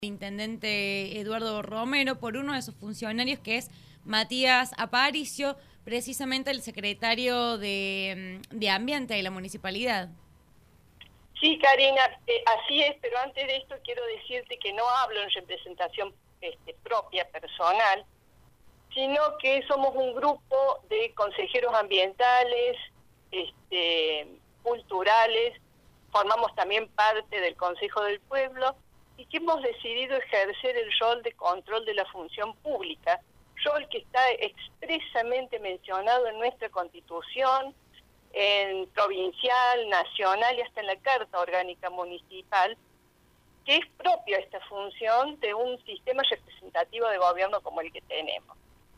intendente Eduardo Romero por uno de sus funcionarios, que es Matías Aparicio, precisamente el secretario de Ambiente de la municipalidad. Sí, Karina, así es, pero antes de esto quiero decirte que no hablo en representación propia, personal, sino que somos un grupo de consejeros ambientales, culturales, formamos también parte del Consejo del Pueblo y que hemos decidido ejercer el rol de control de la función pública, rol que está expresamente mencionado en nuestra Constitución, en provincial, nacional y hasta en la Carta Orgánica Municipal, que es propia esta función de un sistema representativo de gobierno como el que tenemos.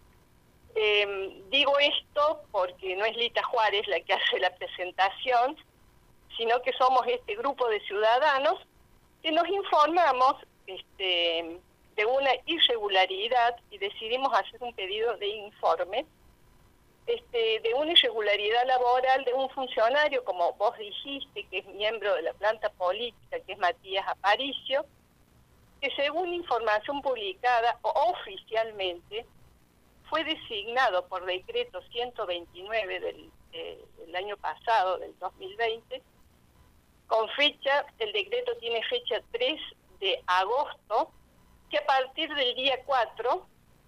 Digo esto porque no es Lita Juárez la que hace la presentación, sino que somos este grupo de ciudadanos que nos informamos de una irregularidad y decidimos hacer un pedido de informe de una irregularidad laboral de un funcionario, como vos dijiste, que es miembro de la planta política, que es Matías Aparicio, que según información publicada oficialmente fue designado por decreto 129 del año pasado, del 2020, con fecha, el decreto tiene fecha 3 de agosto, que a partir del día 4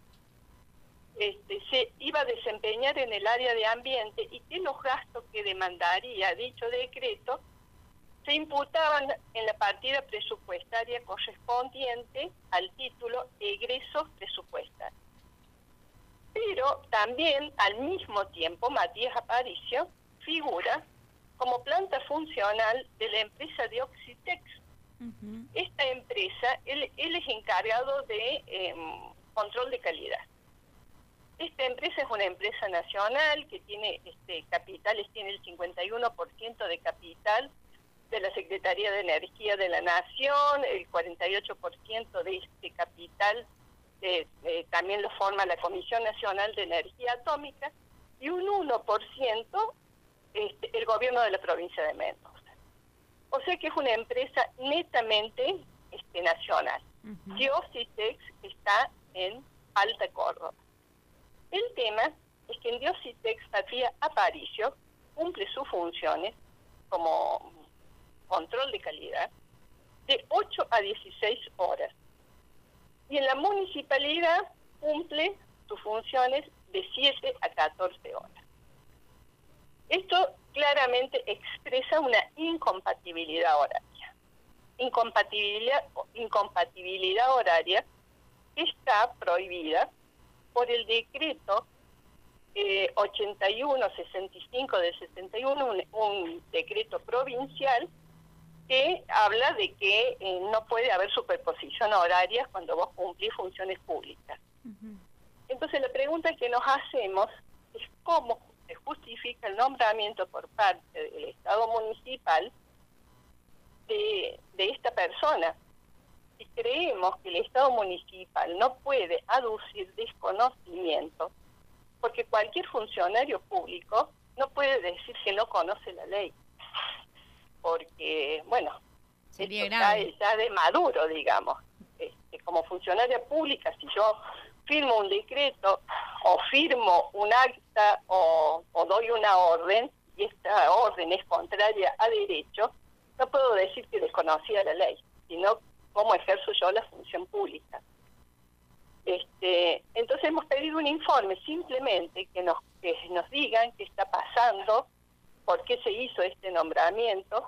se iba a desempeñar en el área de ambiente y que los gastos que demandaría dicho decreto se imputaban en la partida presupuestaria correspondiente al título egresos presupuestarios. Pero también al mismo tiempo Matías Aparicio figura como planta funcional de la empresa de Oxitex. Esta empresa, él es encargado de control de calidad. Esta empresa es una empresa nacional que tiene capitales, tiene el 51% de capital de la Secretaría de Energía de la Nación, el 48% de este capital también lo forma la Comisión Nacional de Energía Atómica y un 1% el gobierno de la provincia de Mendoza. O sea que es una empresa netamente nacional. Diositex está en Alta Córdoba. El tema es que en Diositex Matías Aparicio cumple sus funciones como control de calidad de 8 a 16 horas. Y en la municipalidad cumple sus funciones de 7 a 14 horas. Esto claramente expresa una incompatibilidad horaria. Incompatibilidad horaria que está prohibida por el decreto 8165 del 61, un decreto provincial que habla de que no puede haber superposición horaria cuando vos cumplís funciones públicas. Entonces la pregunta que nos hacemos es cómo se justifica el nombramiento por parte del Estado municipal de esta persona. Si creemos que el Estado municipal no puede aducir desconocimiento, porque cualquier funcionario público no puede decir que no conoce la ley, porque, bueno, sería esto grave. está ya de maduro, digamos. Como funcionaria pública, si yo firmo un decreto o firmo un acta o doy una orden, y esta orden es contraria a derecho, no puedo decir que desconocía la ley, sino cómo ejerzo yo la función pública. Entonces hemos pedido un informe simplemente que nos digan qué está pasando, por qué se hizo este nombramiento,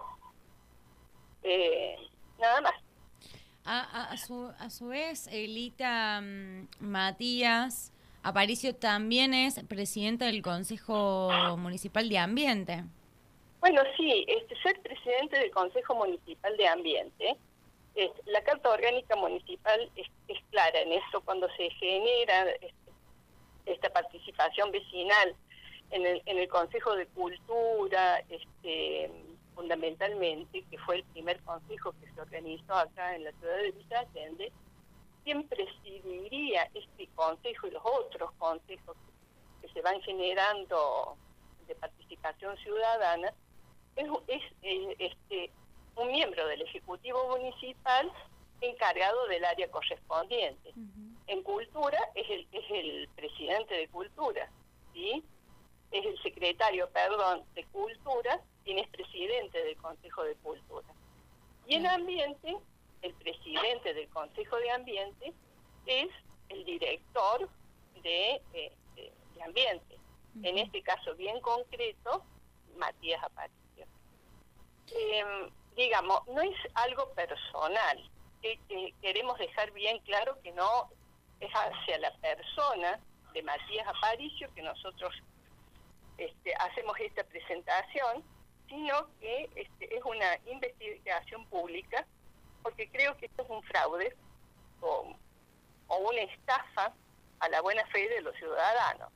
nada más. A su vez, Elita Matías Aparicio también es presidenta del Consejo Municipal de Ambiente. Bueno, sí, ser presidente del Consejo Municipal de Ambiente, la Carta Orgánica Municipal es clara en eso, cuando se genera esta participación vecinal en el Consejo de Cultura, fundamentalmente, que fue el primer consejo que se organizó acá en la ciudad de Villa Allende, quien presidiría este consejo y los otros consejos que se van generando de participación ciudadana, es un miembro del Ejecutivo Municipal encargado del área correspondiente. En cultura es el presidente de cultura, ¿sí? Es el secretario, de cultura, quien es presidente del Consejo de Cultura. Y en ambiente, el presidente del Consejo de Ambiente es el director de ambiente. En este caso bien concreto, Matías Aparicio. Digamos, no es algo personal. Queremos dejar bien claro que no es hacia la persona de Matías Aparicio que nosotros hacemos esta presentación, sino que es una investigación pública, porque creo que esto es un fraude o una estafa a la buena fe de los ciudadanos.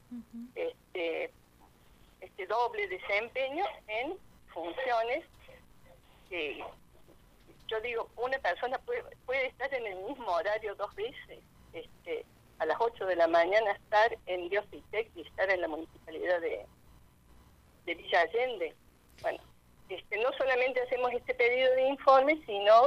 Este doble desempeño en funciones que, yo digo, una persona puede estar en el mismo horario 2 veces, a las 8 de la mañana estar en Diositec y estar en la municipalidad de Villa Allende. Bueno, no solamente hacemos este pedido de informe, sino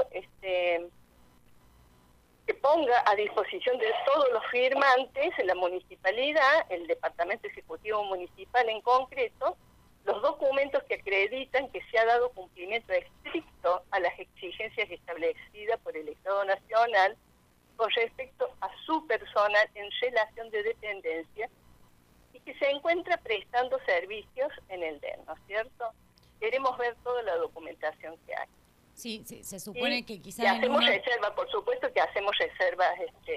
que ponga a disposición de todos los firmantes, en la municipalidad, el Departamento Ejecutivo Municipal en concreto, los documentos que acreditan que se ha dado cumplimiento estricto a las exigencias establecidas por el Estado Nacional con respecto a su personal en relación de dependencia y que se encuentra prestando servicios en el DEN, ¿no es cierto? Queremos ver toda la documentación que hay. Sí, se supone que quizás... Y hacemos reservas, por supuesto que hacemos reservas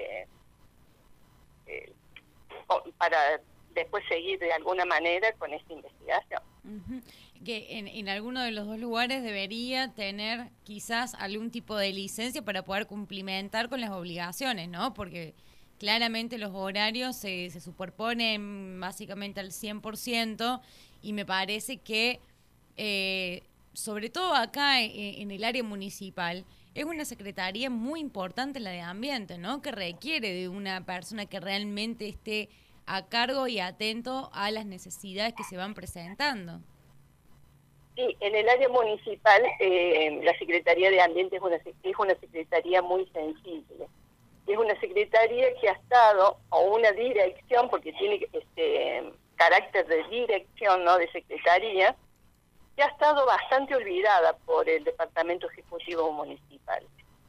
para después seguir de alguna manera con esta investigación. Que en alguno de los dos lugares debería tener quizás algún tipo de licencia para poder cumplimentar con las obligaciones, ¿no? Porque claramente los horarios se superponen básicamente al 100% y me parece que... sobre todo acá en el área municipal, es una secretaría muy importante la de ambiente, ¿no? Que requiere de una persona que realmente esté a cargo y atento a las necesidades que se van presentando. Sí, en el área municipal la Secretaría de Ambiente es una secretaría muy sensible. Es una secretaría que ha estado, o una dirección, porque tiene carácter de dirección, no de secretaría, que ha estado bastante olvidada por el Departamento Ejecutivo Municipal.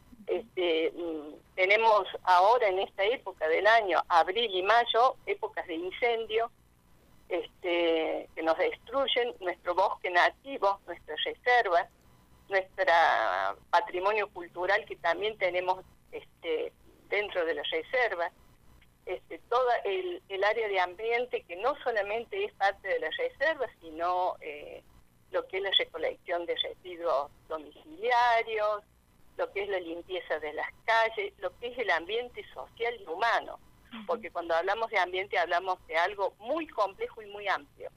Tenemos ahora en esta época del año, abril y mayo, épocas de incendio, que nos destruyen nuestro bosque nativo, nuestras reservas, nuestro patrimonio cultural que también tenemos dentro de las reservas, todo el área de ambiente que no solamente es parte de las reservas, sino lo que es la recolección de residuos domiciliarios, lo que es la limpieza de las calles, lo que es el ambiente social y humano, porque cuando hablamos de ambiente hablamos de algo muy complejo y muy amplio,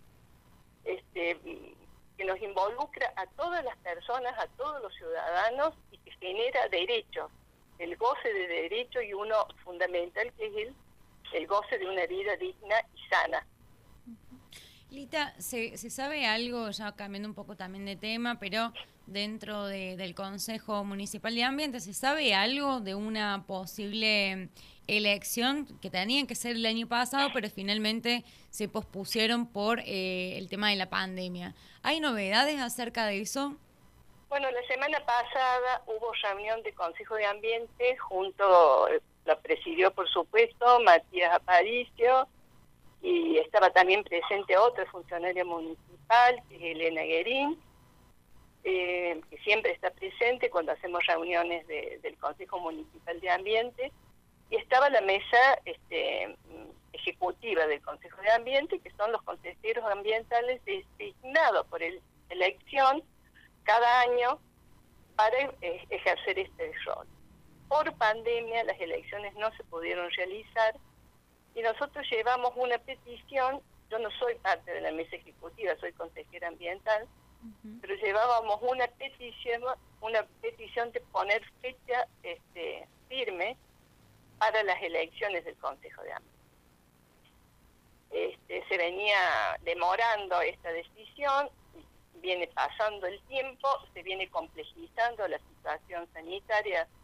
que nos involucra a todas las personas, a todos los ciudadanos y que genera derechos, el goce de derechos y uno fundamental que es el goce de una vida digna y sana. Lita, ¿se sabe algo, ya cambiando un poco también de tema, pero dentro del Consejo Municipal de Ambiente, ¿se sabe algo de una posible elección que tenían que ser el año pasado, pero finalmente se pospusieron por el tema de la pandemia? ¿Hay novedades acerca de eso? Bueno, la semana pasada hubo reunión de Consejo de Ambiente, la presidió por supuesto Matías Aparicio, y estaba también presente otra funcionaria municipal, que es Elena Guerín, que siempre está presente cuando hacemos reuniones del Consejo Municipal de Ambiente, y estaba la mesa ejecutiva del Consejo de Ambiente, que son los consejeros ambientales designados por elección cada año para ejercer este rol. Por pandemia las elecciones no se pudieron realizar, y nosotros llevamos una petición. Yo no soy parte de la mesa ejecutiva, soy consejera ambiental, pero llevábamos una petición de poner fecha firme para las elecciones del Consejo de Ambiente. Se venía demorando esta decisión, viene pasando el tiempo, se viene complejizando la situación sanitaria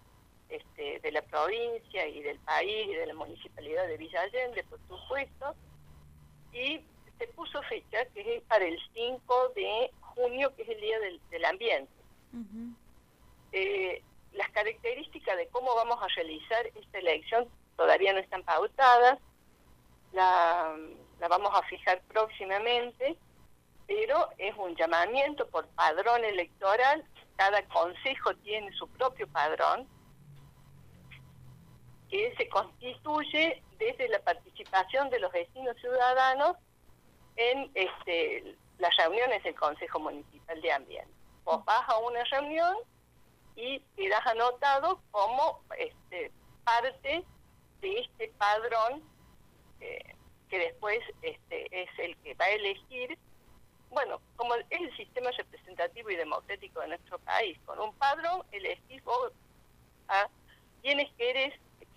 de la provincia y del país y de la municipalidad de Villa Allende, por supuesto, y se puso fecha que es para el 5 de junio, que es el Día del Ambiente. Uh-huh. Las características de cómo vamos a realizar esta elección todavía no están pautadas, la vamos a fijar próximamente, pero es un llamamiento por padrón electoral. Cada concejo tiene su propio padrón, que se constituye desde la participación de los vecinos ciudadanos en las reuniones del Consejo Municipal de Ambiente. Vos vas a una reunión y quedas anotado como parte de este padrón que después es el que va a elegir, bueno, como es el sistema representativo y democrático de nuestro país. Con un padrón elegís vos a quienes quieres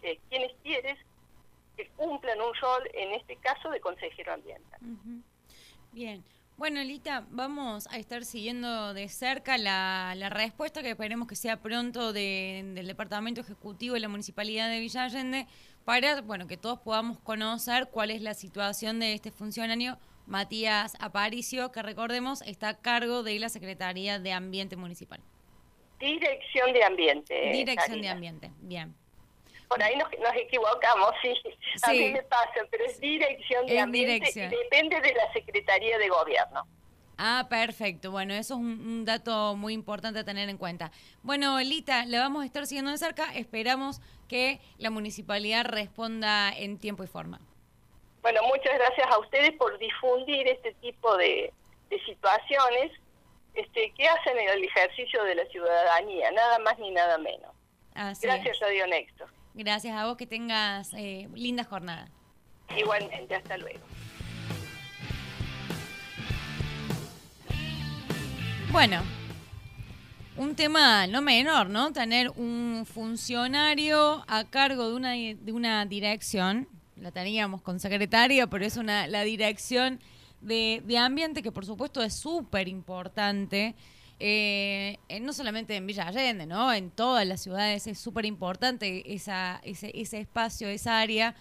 que cumplan un rol, en este caso, de consejero ambiental. Uh-huh. Bien. Bueno, Lita, vamos a estar siguiendo de cerca la respuesta, que esperemos que sea pronto del Departamento Ejecutivo de la Municipalidad de Villa Allende, para, bueno, que todos podamos conocer cuál es la situación de este funcionario, Matías Aparicio, que recordemos está a cargo de la Secretaría de Ambiente Municipal. Dirección de Ambiente. Dirección Karina. de Ambiente, bien. Por ahí nos equivocamos, sí. A mí me pasa, pero es Dirección de Ambiente dirección. Y depende de la Secretaría de Gobierno. Ah, perfecto. Bueno, eso es un dato muy importante a tener en cuenta. Bueno, Lita, la vamos a estar siguiendo de cerca. Esperamos que la municipalidad responda en tiempo y forma. Bueno, muchas gracias a ustedes por difundir este tipo de situaciones que hacen el ejercicio de la ciudadanía, nada más ni nada menos. Así gracias, Radio Nexo. Gracias a vos, que tengas linda jornada. Igualmente, hasta luego. Bueno, un tema no menor, ¿no? Tener un funcionario a cargo de una dirección, la teníamos con secretaria, pero es la dirección de ambiente, que por supuesto es súper importante. No solamente en Villa Allende, ¿no? En todas las ciudades es súper importante ese espacio, esa área.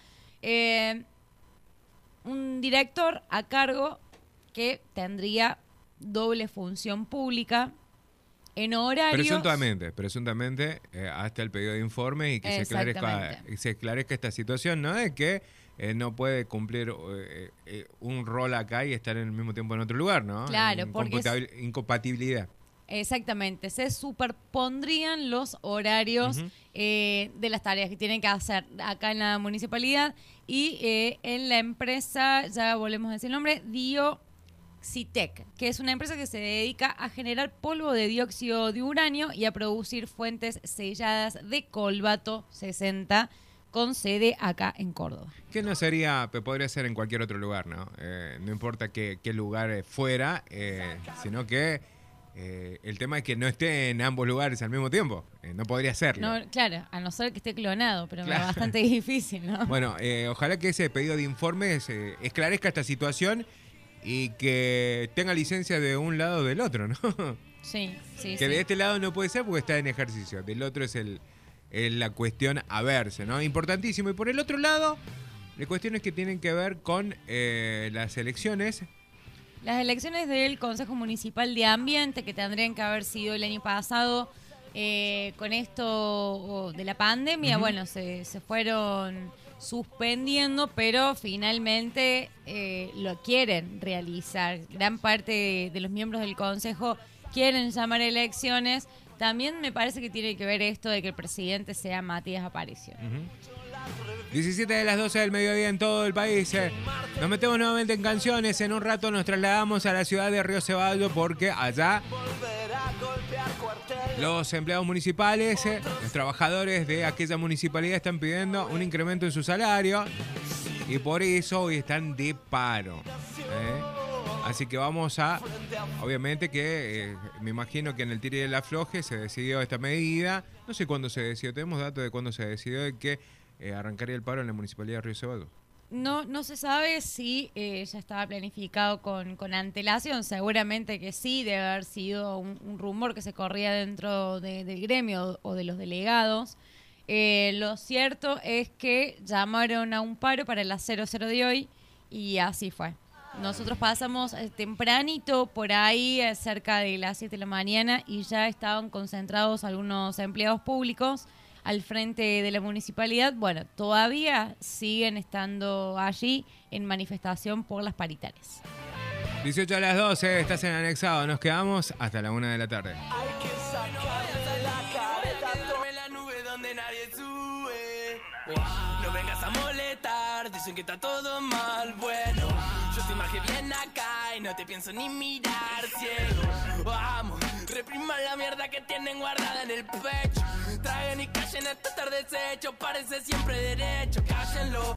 Un director a cargo que tendría doble función pública en horarios. Presuntamente, hasta el pedido de informe y que se esclarezca esta situación, ¿no? De que no puede cumplir un rol acá y estar en el mismo tiempo en otro lugar, ¿no? Claro, porque incompatibilidad. Exactamente, se superpondrían los horarios de las tareas que tienen que hacer acá en la municipalidad y en la empresa, ya volvemos a decir el nombre, Diocitec, que es una empresa que se dedica a generar polvo de dióxido de uranio y a producir fuentes selladas de cobalto 60 con sede acá en Córdoba. Que no sería, podría ser en cualquier otro lugar, ¿no? No importa qué lugar fuera, sino que el tema es que no esté en ambos lugares al mismo tiempo. No podría serlo. No, claro, a no ser que esté clonado, pero claro. Es bastante difícil, ¿no? Bueno, ojalá que ese pedido de informes esclarezca esta situación y que tenga licencia de un lado o del otro, ¿no? Sí. Que de este lado no puede ser porque está en ejercicio. Del otro es la cuestión a verse, ¿no? Importantísimo. Y por el otro lado, las cuestiones que tienen que ver con las elecciones. Las elecciones del Consejo Municipal de Ambiente, que tendrían que haber sido el año pasado, con esto de la pandemia, bueno, se fueron suspendiendo, pero finalmente lo quieren realizar. Gran parte de los miembros del Consejo quieren llamar elecciones. También me parece que tiene que ver esto de que el presidente sea Matías Aparicio. 17 de las 12 del mediodía en todo el país. Nos metemos nuevamente en canciones. En un rato nos trasladamos a la ciudad de Río Ceballos porque allá los empleados municipales, los trabajadores de aquella municipalidad están pidiendo un incremento en su salario y por eso hoy están de paro. Así que vamos a, obviamente que me imagino que en el tire y el afloje se decidió esta medida. No sé cuándo se decidió, tenemos datos de cuándo se decidió de que arrancaría el paro en la municipalidad de Río Ceballos. No se sabe si ya estaba planificado con antelación. Seguramente que sí, debe haber sido un rumor que se corría dentro del gremio o de los delegados. Lo cierto es que llamaron a un paro para las 00 de hoy y así fue. Nosotros pasamos tempranito por ahí, cerca de las 7 de la mañana, y ya estaban concentrados algunos empleados públicos al frente de la municipalidad. Bueno, todavía siguen estando allí en manifestación por las paritarias. 18 a las 12, estás en Anexado. Nos quedamos hasta la 1 de la tarde. No vengas a molestar, dicen que está todo mal. Bueno, yo te imagino bien acá y no te pienso ni mirar, ciego. Vamos, repriman la mierda que tienen guardada en el pecho. Traigan y callen, esto estar deshecho, parece siempre derecho, cállenlo.